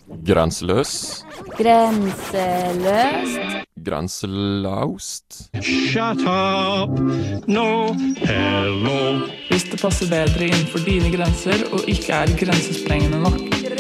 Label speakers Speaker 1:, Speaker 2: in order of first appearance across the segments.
Speaker 1: Grenseløs.
Speaker 2: Grenseløst.
Speaker 1: Grenselaust.
Speaker 3: Shut up! No, hello.
Speaker 4: Hvis det passer bedre innenfor dine grenser og ikke er grensesprengende nok.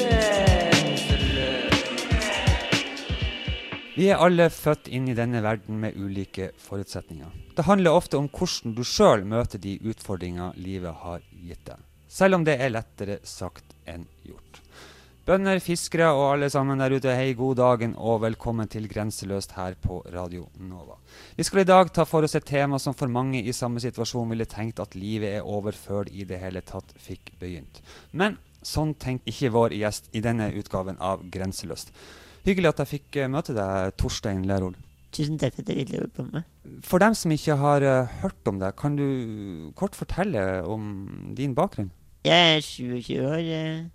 Speaker 5: Vi er alle født inn i denne verden med ulike forutsetninger. Det handler ofte om hvordan du selv møter de utfordringer livet har gitt deg. Selv om det er lettere sagt enn gjort. Bønder, fiskere og alle sammen der ute, hei, god dagen og velkommen til Grenseløst her på Radio Nova. Vi skal i dag ta for oss et tema som for mange i samme situasjon ville tenkt at livet er over før det i det hele tatt fikk begynt. Men sånn tenkte ikke vår gjest i denne utgaven av Grenseløst. Hyggelig at jeg fikk møte deg, Torstein Lerol.
Speaker 6: Tusen takk for at jeg ville komme.
Speaker 5: For dem som ikke har hørt om deg, kan du kort fortelle om din bakgrunn?
Speaker 6: Jeg er 27 år,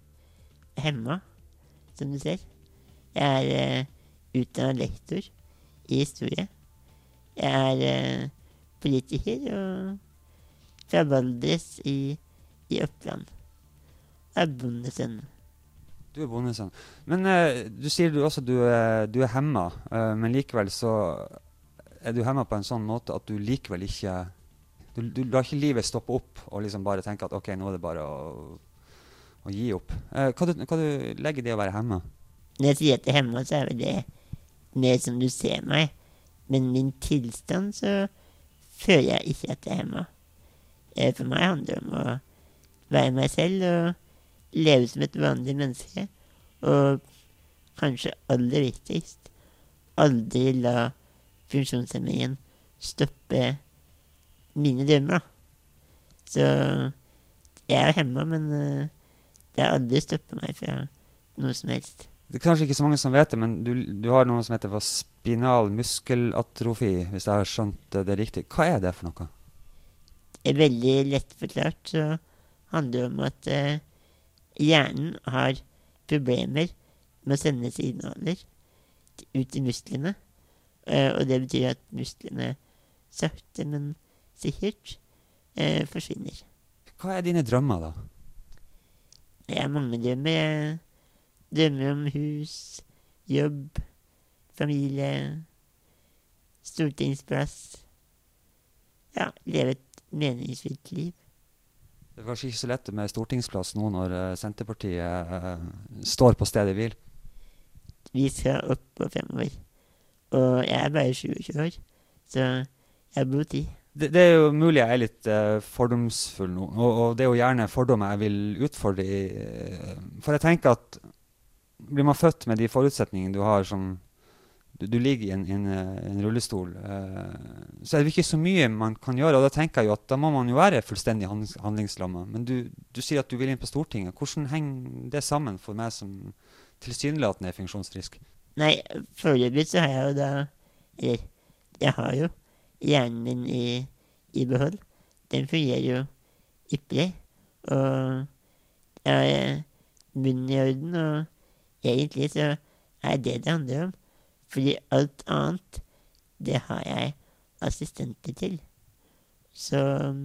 Speaker 6: hemma, som du ser. Jeg er utdannet lektor i historie. Jeg er politiker og fra Valdres i Oppland. Jeg er bondesønn.
Speaker 5: Du er bondesønn. Men du sier du også du er hemma, men likevel så er du hemma på en sånn måte at du likevel ikke du lar ikke livet stoppe opp og liksom bare tenke at ok, nå er det bare å gi opp. Hva du legger i det å være hemma?
Speaker 6: Når jeg sier at jeg er hemma, så er det mer som du ser meg. Men min tilstand så føler jeg ikke at jeg er hemma. For meg handler det om å være meg selv og leve som et vanlig menneske. Og kanskje aller viktigst, aldri la funksjonshemmingen stoppe mine drømmer. Så jeg er hemma, men det har aldri stoppet meg fra noe som helst.
Speaker 5: Det er kanskje ikke så mange som vet det, men du har noe som heter spinal muskelatrofi, hvis jeg har skjønt det riktig. Hva er det for noe?
Speaker 6: Veldig lett forklart så handler det om at hjernen har problemer med å sende signaler ut i musklene. Og det betyr at musklene sakte, men sikkert forsvinner.
Speaker 5: Hva er dine drømmer da?
Speaker 6: Jeg har mange drømmer. Jeg drømmer om hus, jobb, familie, stortingsplass. Ja, leve et meningsfylt liv.
Speaker 5: Det er kanskje ikke så lett med stortingsplass nå når Senterpartiet står på stedet hvil.
Speaker 6: Vi skal opp og fremover. Og jeg er bare 27 år, så jeg har god tid.
Speaker 5: Det er jo mulig jeg er litt fordomsfull nå, og det er jo gjerne fordommer jeg vil utfordre i. For jeg tenker at blir man født med de forutsetningene du har, som du ligger i en rullestol, så er det ikke så mye man kan gjøre, og da tenker jeg jo at da må man jo være fullstendig handlingslammet. Men du sier at du vil inn på Stortinget. Hvordan henger det sammen for meg som tilsynelatende er funksjonsfrisk? Nei,
Speaker 6: foreløpig så har jeg jo da, eller jeg har jo hjernen min i behold. Den fungerer jo ypperlig, og jeg har munnen i orden, og egentlig så er det handler om. Fordi alt annet, det har jeg assistenter til. Så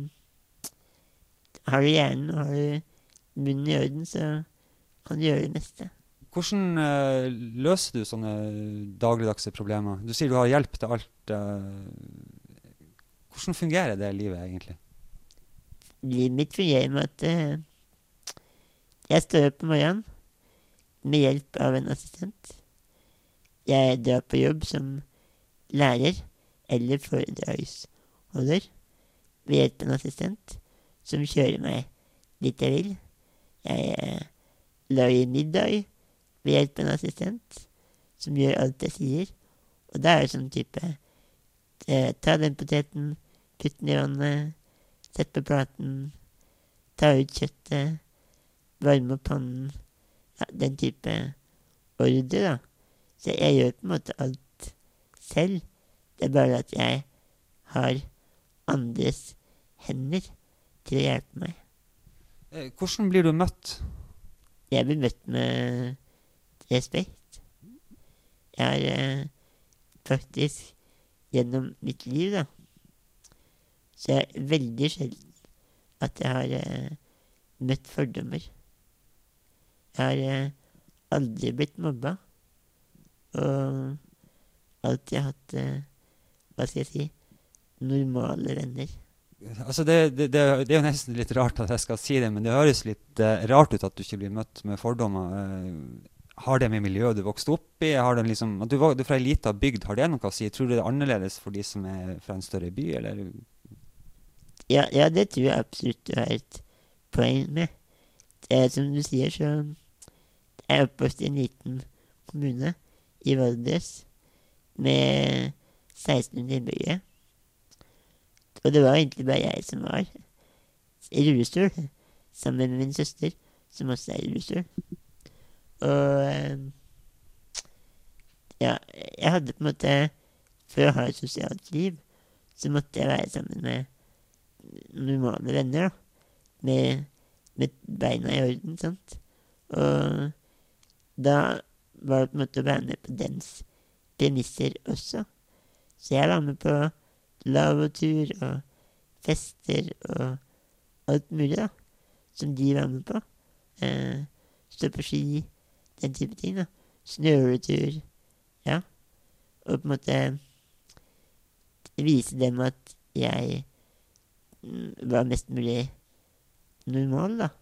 Speaker 6: har du hjernen og har du munnen i orden, så kan du gjøre det meste.
Speaker 5: Hvordan løser du sånne dagligdagse problemer? Du sier du har hjelp til alt. Hvordan fungerer det livet egentlig?
Speaker 6: Livet mitt fungerer med at jeg står opp om morgenen med hjelp av en assistent. Jeg drar på jobb som lærer eller foredragsholder ved hjelp av en assistent som kjører meg dit jeg vil. Jeg lager middag ved hjelp av en assistent som gjør alt jeg sier. Og da er det sånn type ta den poteten, putt den i vannet, sett på platen, ta ut kjøttet, varme opp pannen. Ja, den type ordre da. Så jeg gjør på en måte alt selv. Det er bare at jeg har andres hender til å hjelpe meg.
Speaker 5: Hvordan blir du møtt?
Speaker 6: Jeg blir møtt med respekt. Jeg har faktisk gjennom mitt liv da, så er det veldig sjelden at jeg har møtt fordommer. Jeg har aldri blitt mobba, og alltid hatt, hva skal jeg si, normale venner.
Speaker 5: Altså det er jo nesten litt rart at jeg skal si det, men det høres litt rart ut at du ikke blir møtt med fordommer. Har det med miljøet du vokste opp i? Har det liksom, at du er fra en liten bygd, har det noe å si? Tror du det er annerledes for de som er fra en større by, eller?
Speaker 6: Ja, det tror jeg absolutt du har et poeng med. Som du sier, så er jeg oppvokst i en liten kommune i Valdres med 1600 innbyggere. Og det var egentlig bare jeg som var i rullestol, sammen med min søster, som også er i rullestol. Og ja, jeg hadde på en måte, for å ha et sosialt liv, så måtte jeg være sammen med normale venner, da. Med beina i orden, sant? Og da var det på en måte å være med på dens premisser også. Så jeg var med på lavvotur og fester og alt mulig, da, som de var med på. Stå på ski, den type ting, da. Snøretur, ja. Og på en måte vise dem at jeg var mest mulig normal, da.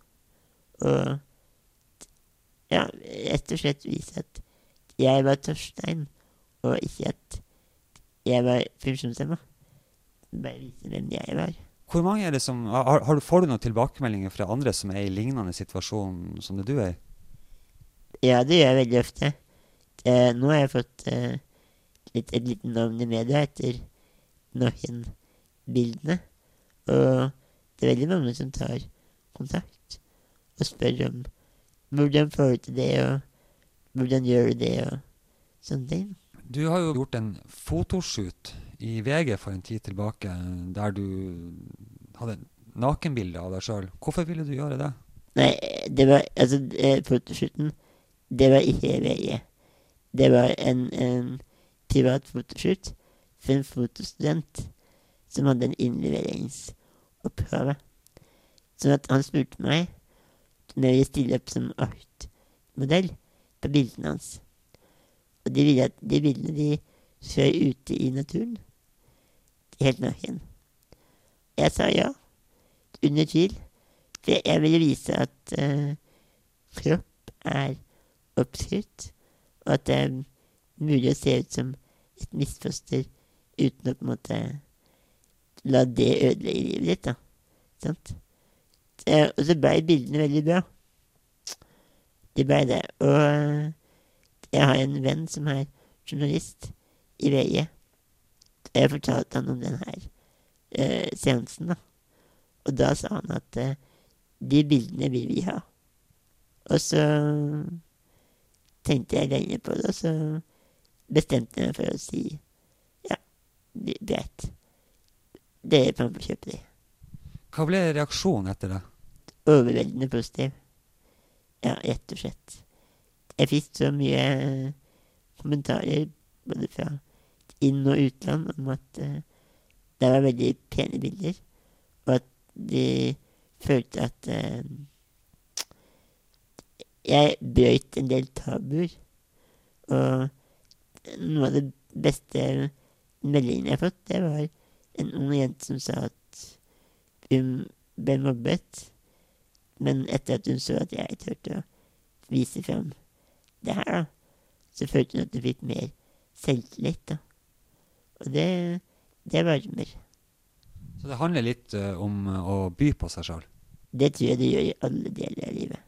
Speaker 6: Og ja, rett og slett vise at jeg var Torstein, og ikke at jeg var funksjonshemmet. Bare vise hvem jeg var.
Speaker 5: Hvor mange er det som, får du noen tilbakemeldinger fra andre som er i lignende situasjon som det du er?
Speaker 6: Ja, det gjør jeg veldig ofte. Nå har jeg fått et liten navn i media etter Naken-bildene. Og det er veldig mange som tar kontakt og spør om hvordan får du til det, og hvordan gjør du det, og sånne ting.
Speaker 5: Du har jo gjort en fotoshoot i VG for en tid tilbake, der du hadde nakenbilde av deg selv. Hvorfor ville du gjøre det?
Speaker 6: Nei, det var, altså, fotoshooten, det var ikke VG. Det var en privat fotoshoot for en fotostudent som hadde en innleveringsoppgave. Sånn at han spurte meg om jeg ville stille opp som artmodell på bildene hans. Og de ville at de bildene de skjer ute i naturen, helt naken. Jeg sa ja, under tvil, for jeg ville vise at kropp er oppskrytt, og at det er mulig å se ut som et misfoster uten å på en måte la det ødelegge livet ditt, da. Sant? Og så ble bildene veldig bra. Det ble det. Og jeg har en venn som er journalist i VG. Jeg fortalte han om denne seansen, da. Og da sa han at de bildene vil vi ha. Og så tenkte jeg lenge på det, og så bestemte jeg meg for å si ja, greit. Dere kan få kjøpe de.
Speaker 5: Hva ble reaksjonen etter det?
Speaker 6: Overveldende positiv. Ja, rett og slett. Jeg fikk så mye kommentarer, både fra inn- og utland, om at det var veldig pene bilder, og at de følte at jeg brøt en del tabuer. Og noe av det beste meldingen jeg har fått, det var en ung jente som sa at hun ble mobbet, men etter at hun så at jeg turte å vise frem det her, da, så følte hun at hun fikk mer selvtillit, da. Og det varmer.
Speaker 5: Så det handler litt om å by på seg selv?
Speaker 6: Det tror jeg det gjør i alle deler av livet.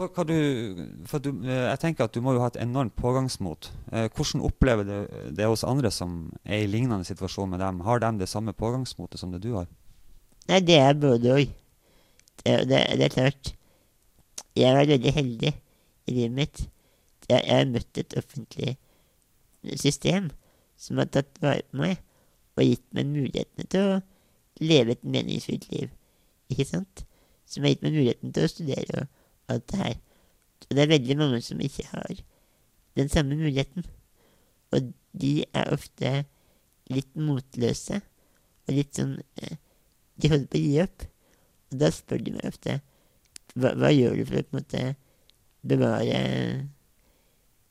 Speaker 5: Jeg tenker at du må jo ha et enormt pågangsmot. Hvordan opplever du det hos andre som er i lignende situasjon med dem? Har de det samme pågangsmotet som det du har?
Speaker 6: Nei, det er både og. Det er klart. Jeg var veldig heldig i livet mitt. Jeg har møtt et offentlig system som har tatt vare på meg og gitt meg mulighetene til å leve et meningsfylt liv. Ikke sant? Som har gitt meg muligheten til å studere og alt det her. Og det er veldig mange som ikke har den samme muligheten. Og de er ofte litt motløse og litt sånn de holder på å gi opp. Og da spør de meg ofte hva gjør du for å på en måte bevare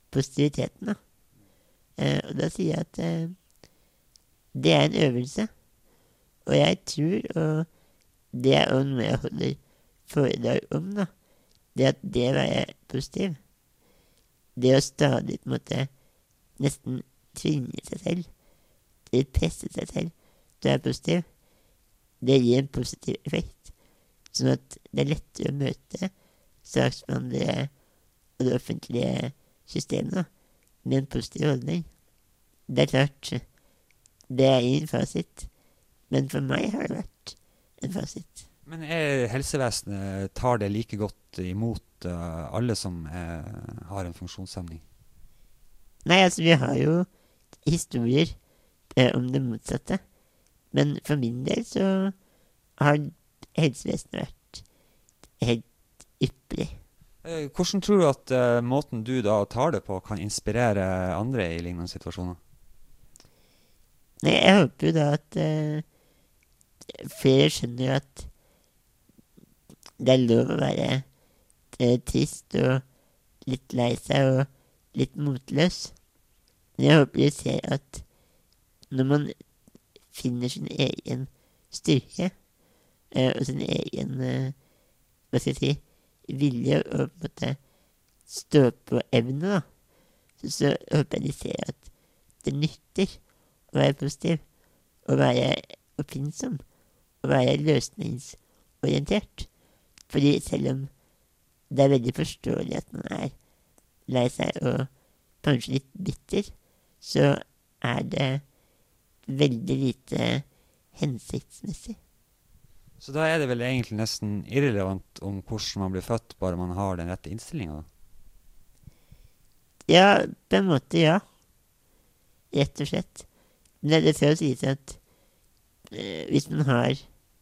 Speaker 6: positiviteten, da. Og da sier jeg at det er en øvelse. Og jeg tror, og det er også noe jeg holder foredrag om, da, det at det å være positiv, det å stadig på en måte nesten tvinge seg selv, eller presse seg selv til å være positiv, det gir en positiv effekt. Sånn at det er lettere å møte saksbehandlere og det offentlige systemet da, med en positiv holdning. Det er klart, det er ingen fasit, men for meg har det vært en fasit.
Speaker 5: Men helsevesenet tar det like godt imot alle som har en funksjonshemning?
Speaker 6: Nei, altså vi har jo historier om det motsatte. Men for min del så har helsevesenet vært helt ypperlig.
Speaker 5: Hvordan tror du at måten du da tar det på kan inspirere andre i lignende situasjoner?
Speaker 6: Nei, jeg håper jo da at flere skjønner at det er lov å være trist og litt lei seg og litt motløs. Men jeg håper de ser at når man finner sin egen styrke og sin egen, hva skal jeg si, vilje og på en måte stå på evne, da, så håper jeg de ser at det nytter å være positiv, å være oppfinnsom, å være løsningsorientert. Fordi selv om det er veldig forståelig at man er lei seg og kanskje litt bitter, så er det veldig lite hensiktsmessig.
Speaker 5: Så da er det vel egentlig nesten irrelevant om hvordan man blir født, bare man har den rette innstillingen?
Speaker 6: Ja, på en måte ja. Rett og slett. Men det skal jo sies at hvis man har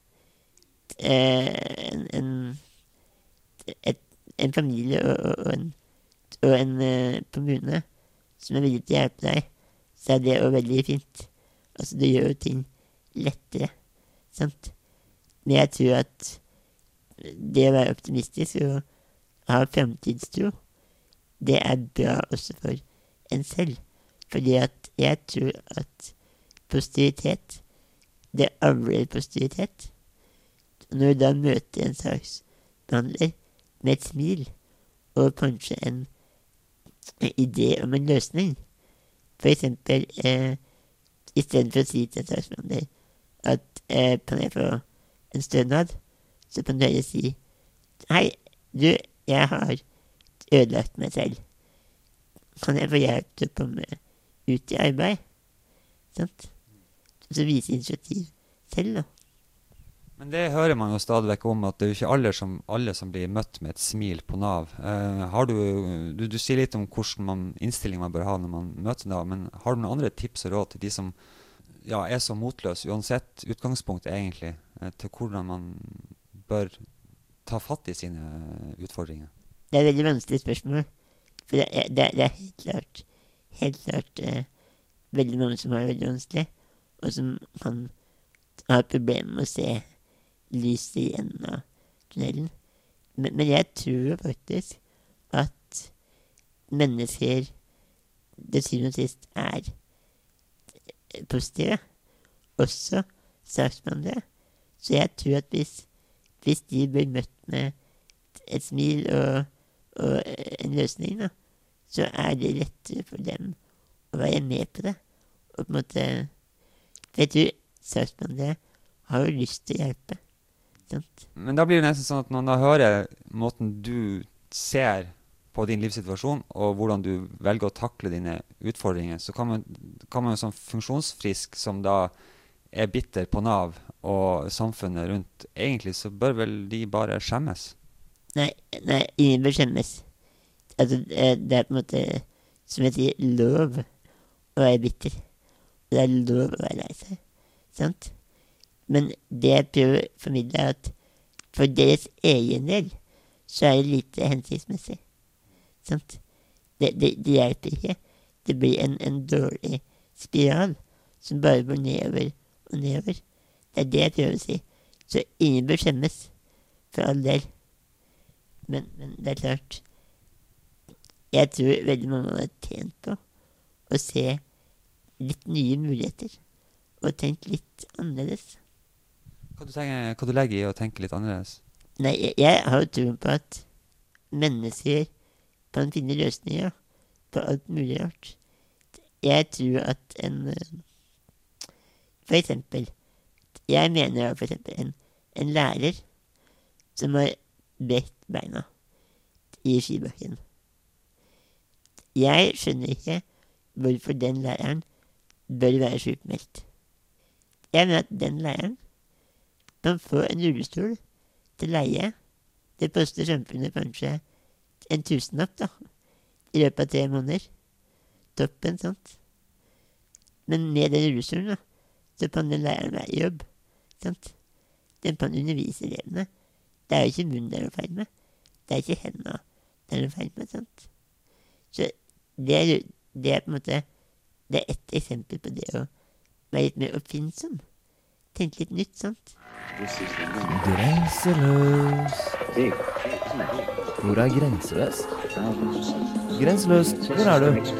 Speaker 6: en familie og en kommune som er villig til å hjelpe deg, så er det jo veldig fint. Altså, det gjør jo ting lettere, sant? Men jeg tror at det å være optimistisk og ha fremtidstro, det er bra også for en selv. Fordi at jeg tror at positivitet, det avler positivitet. Når du da møter en saksbehandler med et smil og kanskje en idé om en løsning, for eksempel i stedet for å si til en saksbehandler at kan jeg få en stønad, så kan du heller si hei, du, jeg har ødelagt meg selv. Kan jeg få hjelp til å komme ut i arbeid? Sant? Så vise initiativ selv, da.
Speaker 5: Men det hører man jo stadig vekk om, at det er jo ikke alle som blir møtt med et smil på Nav. Du sier litt om hvordan innstilling man bør ha når man møter Nav, men har du noen andre tips og råd til de som er så motløse, uansett utgangspunkt egentlig, til hvordan man bør ta fatt i sine utfordringer?
Speaker 6: Det er et veldig vanskelig spørsmål, for det er helt klart veldig mange som har det veldig vanskelig, og som kan ha problemer med å se lyset i enden av tunnelen. Men jeg tror faktisk at mennesker til syvende og sist er positive, også saksbehandlere. Så jeg tror at hvis de blir møtt med et smil og en løsning, da, så er det lettere for dem å være med på det. Og på en måte, jeg tror saksbehandlere har jo lyst til å hjelpe. Sant?
Speaker 5: Men da blir det nesten sånn at når man hører måten du ser på din livssituasjon, og hvordan du velger å takle dine utfordringer, så kan man jo som funksjonsfrisk, som da er bitter på Nav og samfunnet rundt, egentlig så bør vel de bare skjemmes?
Speaker 6: Nei, ingen bør skjemmes. Altså, det er på en måte, som jeg sier, lov å være bitter. Det er lov å være lei seg, sant? Men det jeg prøver å formidle er at for deres egen del, så er det lite hensiktsmessig, sant? Det hjelper ikke. Det blir en dårlig spiral som bare går nedover og nedover. Det er det jeg prøver å si. Så ingen bør skjemmes, for all del. Men det er klart, Jeg tror veldig mange hadde tjent på å se litt nye muligheter, og tenke litt annerledes.
Speaker 5: Hva du legger i å tenke litt annerledes?
Speaker 6: Nei, jeg har jo troen på at mennesker kan finne løsninger på alt mulig rart. Jeg tror at for eksempel, jeg mener for eksempel en lærer som har bredt beina i skibakken. Jeg skjønner ikke hvorfor den læreren bør være sykmeldt. Jeg mener at den læreren kan få en rullestol til leie. Det koster samfunnet kanskje 1 000-lapp da, i løpet av 3 måneder. Toppen, sant? Men med den rullestolen da, så kan den læreren være i jobb, sant? Den kan undervise elevene. Det er jo ikke munnen det er noe feil med. Det er ikke hendene det er noe feil med, sant? Så det er på en måte, det er et eksempel på det å være litt mer oppfinnsom. Tenke litt nytt, sant?
Speaker 2: Grenseløs. Hvor er grenseløs? Grenseløst, hvor er du?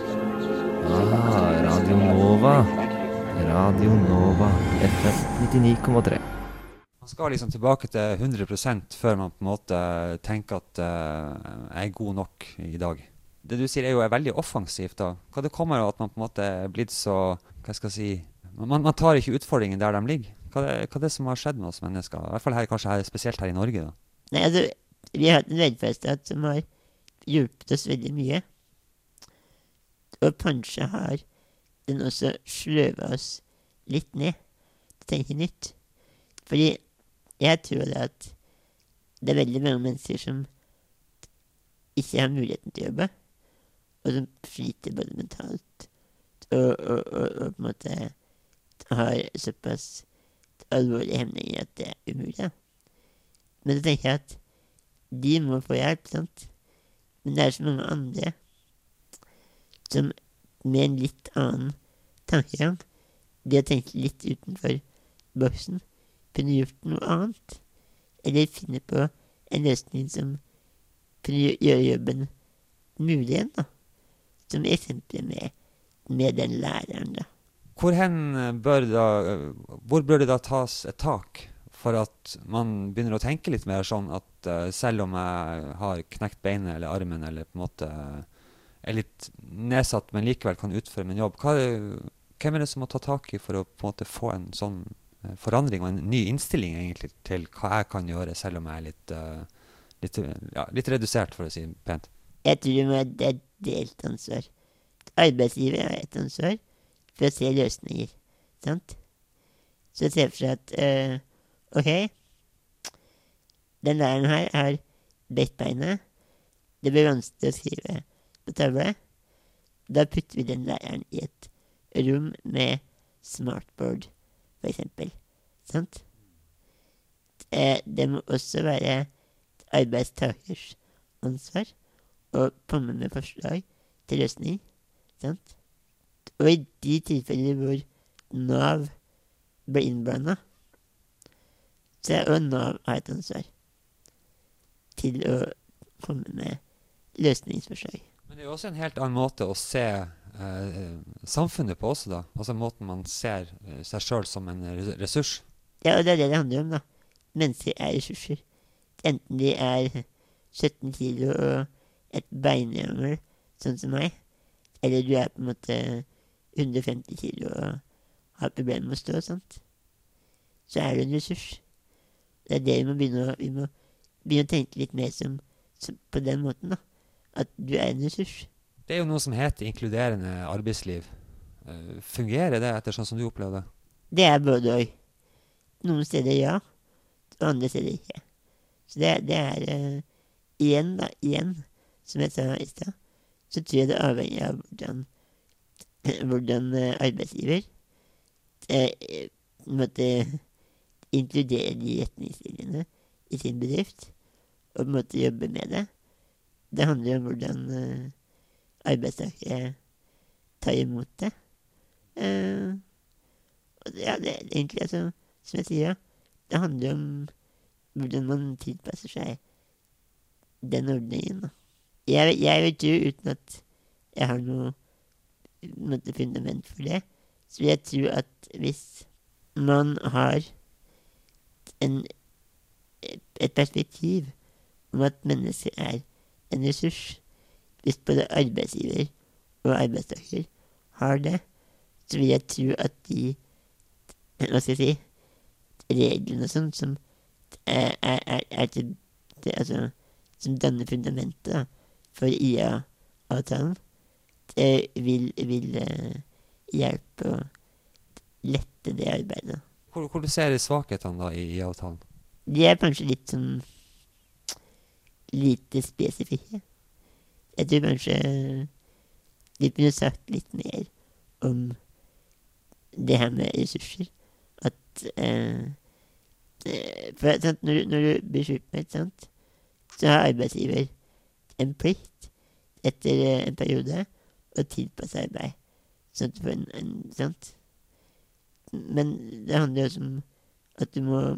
Speaker 2: Radio Nova. Radio Nova, FM 99,3.
Speaker 5: Man skal liksom tilbake til 100% før man på en måte tenker at jeg er god nok i dag. Det du sier er jo veldig offensivt da. Hva det kommer av at man på en måte er blitt så, hva skal jeg si, man tar ikke utfordringen der de ligger. Hva er det som har skjedd med oss mennesker? I hvert fall kanskje spesielt her i Norge da.
Speaker 6: Nei, altså, vi har hatt en velferdsstat som har hjulpet oss veldig mye. Og kanskje har den også sløvet oss litt ned til å tenke nytt. Fordi jeg tror det at det er veldig mange mennesker som ikke har muligheten til å jobbe, og som sliter både mentalt og på en måte har såpass alvorlige hemninger at det er umulig. Men så tenker jeg at de må få hjelp, sant? Men det er så mange andre som med en litt annen tankegang, de har tenkt litt utenfor boksen, kunne gjort noe annet, eller finne på en løsning som kunne gjøre jobben mulig igjen, da. Som eksempel med den læreren, da.
Speaker 5: Hvor bør det da tas et tak for at man begynner å tenke litt mer sånn at selv om jeg har knekt beinet eller armen eller på en måte er litt nedsatt, men likevel kan utføre min jobb, hvem er det som må ta tak i for å på en måte få en sånn forandring og en ny innstilling egentlig til hva jeg kan gjøre, selv om jeg er litt redusert, for å si pent?
Speaker 6: Jeg tror det er delt ansvar. Arbeidsgiver har et ansvar for å se løsninger, sant? Så jeg ser for seg at, ok, den læreren her har bredt beinet, det blir vanskelig å skrive på tavle, da putter vi den læreren i et rom med smartboard, for eksempel, sant? Det må også være arbeidstakers ansvar å komme med forslag til løsning, sant? Og i de tilfeller hvor Nav ble innblandet, så er også Nav har et ansvar til å komme med løsningsforslag.
Speaker 5: Men det er jo også en helt annen måte å se samfunnet på også da. Altså måten man ser seg selv som en ressurs.
Speaker 6: Ja, og det er det handler om da. Mennesker er ressurser. Enten de er 17 kilo og et beinjammel, sånn som meg, eller du er på en måte 150 kilo og har problemer med å stå, sant? Så er du en ressurs. Det er det vi må begynne å tenke litt mer som på den måten da. At du er en ressurs.
Speaker 5: Det er jo noe som heter inkluderende arbeidsliv. Fungerer det etter sånn som du opplever det?
Speaker 6: Det er både og. Noen steder ja, og andre steder ikke. Så det er igjen, som jeg sa i sted, så tror jeg det avhenger av hvordan arbeidsgiver måtte inkludere de retningslinjene i sin bedrift, og på en måte jobbe med det. Det handler om hvordan arbeidstakere tar imot det. Og ja, det er egentlig, altså, som jeg sier, det handler om hvordan man tilpasser seg den ordningen, da. jeg vil tro, uten at jeg har noe fundament for det, så vil jeg tro at hvis man har et perspektiv om at mennesker er en ressurs, hvis både arbeidsgiver og arbeidstaker har det, så vil jeg tro at de, hva skal jeg si, reglene og sånn, som altså, som danner fundamentet da, for IA-avtalen, det vil hjelpe å lette det arbeidet.
Speaker 5: Hvor du ser svakhetene da i IA-avtalen?
Speaker 6: De er kanskje litt sånn lite spesifikke. Jeg tror kanskje de kunne sagt litt mer om det her med ressurser. At for, sant, når du blir sykmeldt, sant, så har arbeidsgiver en plikt etter en periode å tilpasse arbeid. Sånn at du får sant? Men det handler også om at du må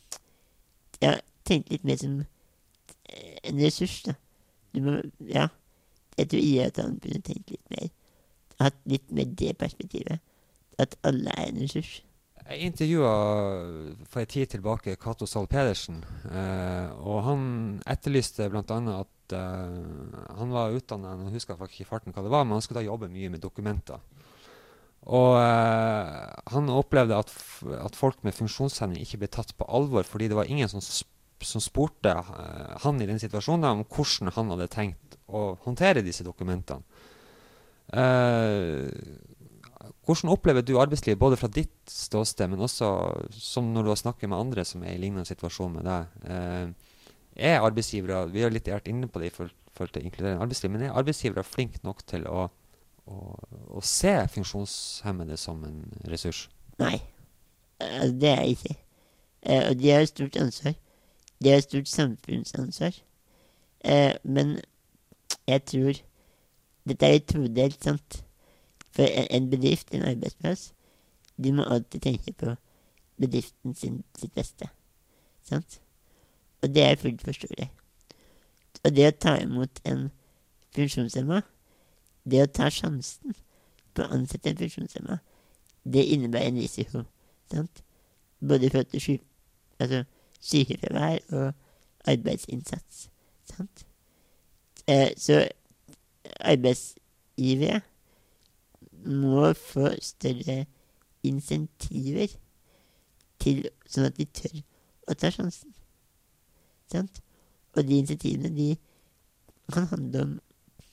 Speaker 6: tenke litt mer som en ressurs, da. Du må, jeg tror IA-avtalen kunne tenkt litt mer. Hatt litt mer det perspektivet. At alle er en ressurs.
Speaker 5: Jeg intervjuet for en tid tilbake Cato Zahl Pedersen, og han etterlyste blant annet at han var utdannet, jeg husker faktisk ikke i farten hva det var, men han skulle da jobbe mye med dokumenter. Og han opplevde at folk med funksjonshemming ikke ble tatt på alvor, fordi det var ingen som spurte han i den situasjonen om hvordan han hadde tenkt å håndtere disse dokumentene. Hvordan opplever du arbeidslivet, både fra ditt ståsted, men også som når du har snakket med andre som er i lignende situasjon med deg? Er arbeidsgivere, vi har litt vært inne på det i forhold til inkluderende arbeidsliv, men er arbeidsgivere flink nok til å se funksjonshemmede som en ressurs?
Speaker 6: Nei, det er jeg ikke. Og de har et stort ansvar. De har et stort samfunnsansvar. Men jeg tror dette er litt todelt, sant? For en bedrift, en arbeidsplass, de må alltid tenke på bedriften sitt beste. Sant? Og det er fullt forståelig. Og det å ta imot en funksjonshemmet, det å ta sjansen på å ansette en funksjonshemmet, det innebærer en risiko. Sant? Både i forhold til sykefravær og arbeidsinnsats. Sant? Så arbeidsgivere må få større insentiver til, sånn at de tør å ta sjansen. Sant? Og de insentivene, de kan handle om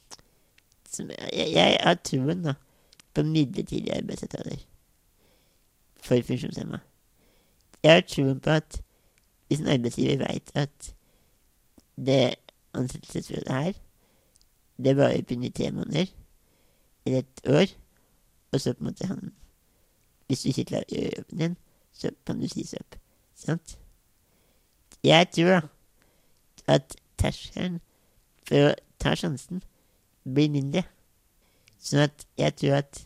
Speaker 6: jeg har troen da, på midlertidige arbeidsavtaler for funksjonshemmede. Jeg har troen på at hvis en arbeidsgiver vet at det ansettelsesforholdet her, det varer kun i 3 måneder, eller 1 år, og så på en måte hvis du ikke klarer å gjøre jobben din, så kan du sies opp. Sant? Jeg tror da, at terskelen for å ta sjansen blir mindre. Sånn at jeg tror at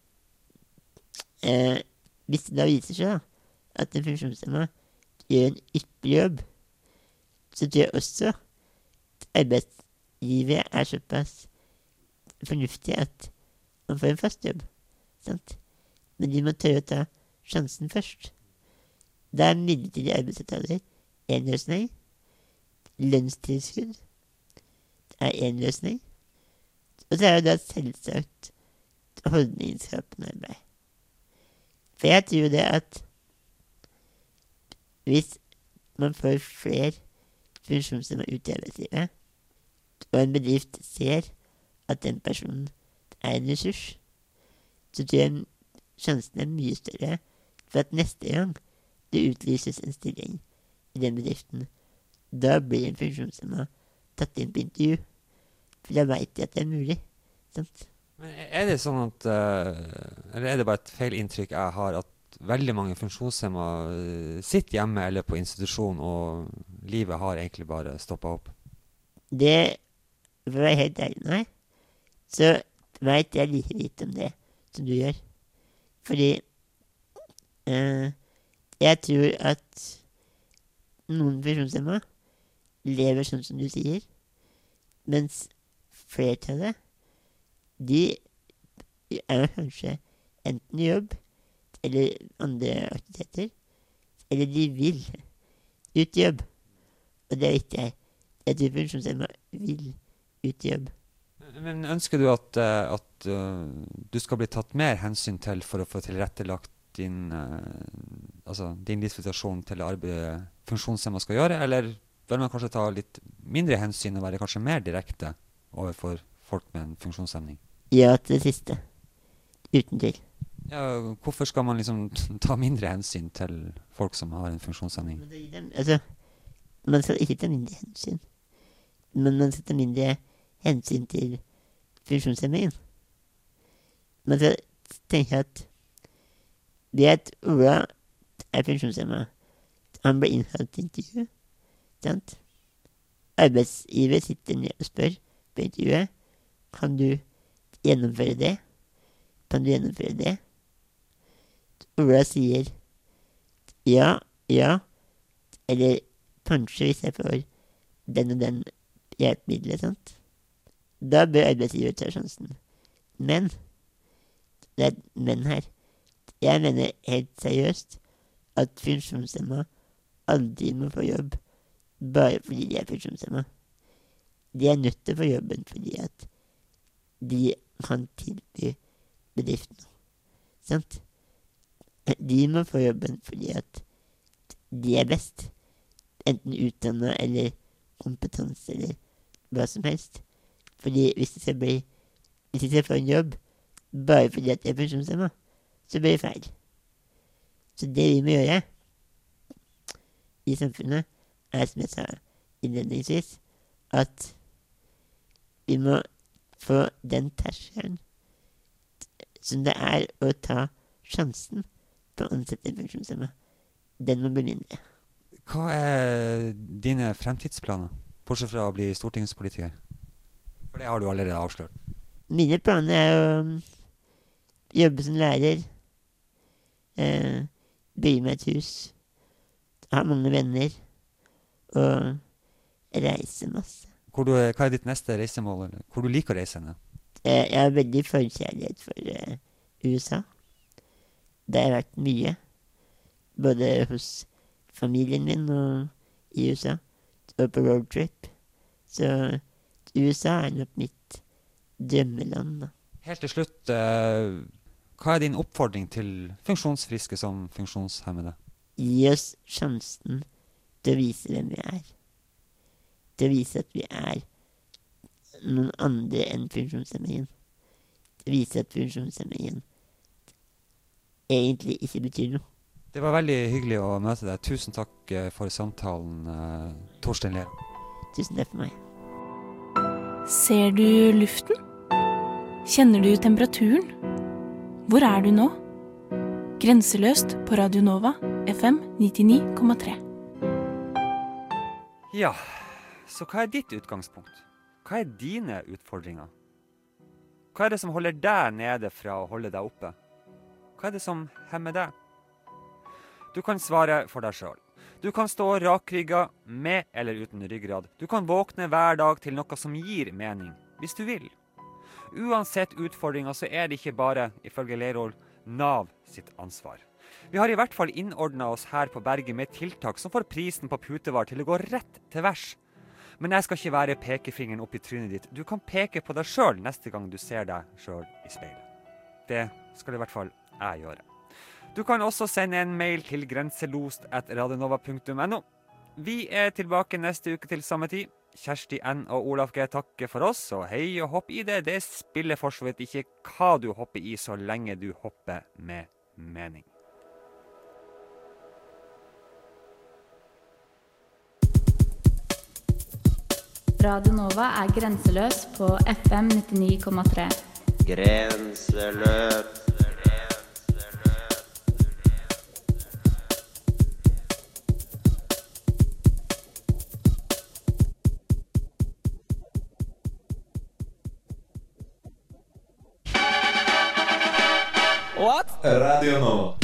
Speaker 6: hvis det da viser seg da, at en funksjonshemmet gjør en ypperlig jobb, så tror jeg også at arbeidsgiver er såpass fornuftig at man får en fast jobb. Sant? Men de må tørre å ta sjansen først. Da er midlertidige arbeidsavtaler en løsning. Lønnstilskudd er en løsning. Og så er det da selvsagt holdningsskapende arbeid. For jeg tror det at hvis man får flere funksjonshemmede ut i arbeidslivet, og en bedrift ser at den personen er en ressurs, så tror jeg sjansen er mye større for at neste gang det utlyses en stilling i den bedriften, da blir en funksjonshemmet tatt inn på intervju. For da vet de at det er mulig. Sant?
Speaker 5: Men er det sånn at, eller er det bare et feil inntrykk jeg har, at veldig mange funksjonshemmede sitter hjemme eller på institusjon, og livet har egentlig bare stoppet opp?
Speaker 6: Det, for å være helt ærlig med deg, så vet jeg like lite om det som du gjør. Fordi jeg tror at noen funksjonshemmede lever sånn som du sier, mens flertallet, de er kanskje enten i jobb eller andre aktiviteter, eller de vil ut i jobb. Og det er viktig her. Jeg tror funksjonshemmede vil ut i jobb.
Speaker 5: Men ønsker du at du skal bli tatt mer hensyn til for å få tilrettelagt din livssituasjon til arbeidet funksjonshemmede skal gjøre, eller bør man kanskje ta litt mindre hensyn og være kanskje mer direkte overfor folk med en funksjonshemning?
Speaker 6: Ja, til det siste. Uten tvil.
Speaker 5: Ja, hvorfor skal man liksom ta mindre hensyn til folk som har en funksjonshemning?
Speaker 6: Man skal ikke ta mindre hensyn, men man skal ta mindre hensyn til funksjonshemmingen. Man skal tenke at det at Ola er funksjonshemmet, han ble innkalt til intervju, sant? Arbeidsgiver sitter ned og spør på intervjuet, kan du gjennomføre det? Kan du gjennomføre det? Ola sier ja, eller kanskje hvis jeg får den og den hjelpemiddelet, sant? Da bør arbeidsgiver ta sjansen. Men, det er et men her. Jeg mener helt seriøst at funksjonshemmede aldri må få jobb bare fordi de er funksjonshemmede. De er nødt til å få jobben fordi at de kan tilby bedriften noe. Sant? De må få jobben fordi at de er best. Enten utdannet eller kompetanse eller hva som helst. Fordi hvis de skal få en jobb bare fordi at de er funksjonshemmede, så blir det feil. Så det vi må gjøre i samfunnet er, som jeg sa innledningsvis, at vi må få den terskelen som det er å ta sjansen på å ansette en funksjonshemmet. Den må bli mindre.
Speaker 5: Hva er dine fremtidsplaner, bortsett fra å bli stortingspolitiker? For det har du allerede avslørt.
Speaker 6: Mine planer er å jobbe som lærer, bygge meg et hus, ha mange venner og reise masse.
Speaker 5: Hva er ditt neste reisemål? Hvor du liker å reise henne?
Speaker 6: Jeg har veldig forkjærlighet for USA. Det har vært mye, både hos familien min og i USA, og på roadtrip. Så USA er nok mitt drømmeland, da.
Speaker 5: Helt til slutt, hva er din oppfordring til funksjonsfriske som funksjonshemmede?
Speaker 6: Gi oss sjansen til å vise hvem vi er. Til å vise at vi er noen andre enn funksjonshemmingen. Til å vise at funksjonshemmingen egentlig ikke betyr noe.
Speaker 5: Det var veldig hyggelig å møte deg. Tusen takk for samtalen, Torstein Ler.
Speaker 6: Tusen takk for meg.
Speaker 7: Ser du luften? Kjenner du temperaturen? Hvor er du nå? Grenseløst på Radio Nova, FM 99,3.
Speaker 5: Ja, så hva er ditt utgangspunkt? Hva er dine utfordringer? Hva er det som holder deg nede fra å holde deg oppe? Hva er det som hemmer deg? Du kan svare for deg selv. Du kan stå rakrygget med eller uten ryggrad. Du kan våkne hver dag til noe som gir mening, hvis du vil. Uansett utfordringer så er det ikke bare, ifølge Leirol, Nav sitt ansvar. Vi har i hvert fall innordnet oss her på berget med tiltak som får prisen på putevar til å gå rett til vers. Men jeg skal ikke være pekefingeren opp i trynet ditt. Du kan peke på deg selv neste gang du ser deg selv i speilet. Det skal i hvert fall jeg gjøre. Du kan også sende en mail til grenselost@radionova.no. Vi er tilbake neste uke til samme tid. Kjersti N. og Olaf G. takker for oss, og hei og hopp i det. Det spiller for så vidt ikke hva du hopper i, så lenge du hopper med mening.
Speaker 8: Radio Nova er grenseløs på FM 99,3.
Speaker 9: Grenseløs.
Speaker 3: Radio Nova.